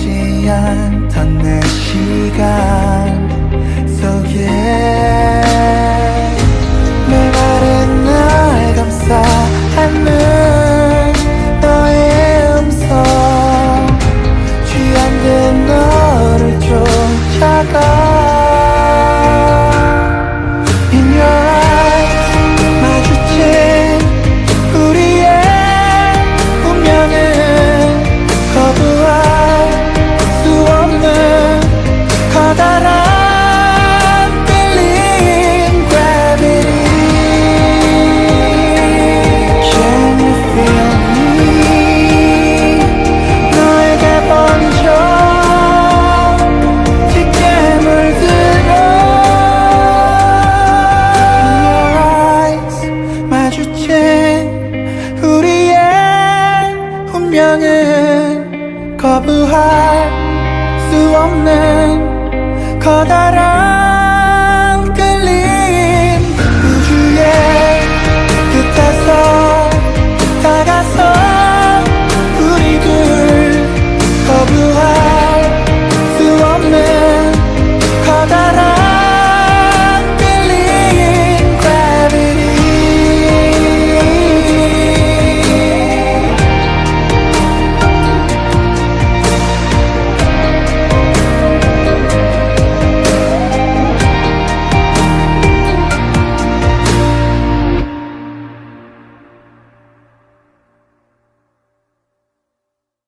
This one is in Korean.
원하지 않던 내 시간 속에 메마른 날 감싸 안는 너의 음성 취한 듯 너를 쫓아가 In your eyes 마주친 우리의 운명은 거부할 수 없는 커다란 feeling gravity Can you feel me 너에게 번져 짙게 물들어 In your eyes 마주친 우리의 운명은 거부할 수 없는 커다란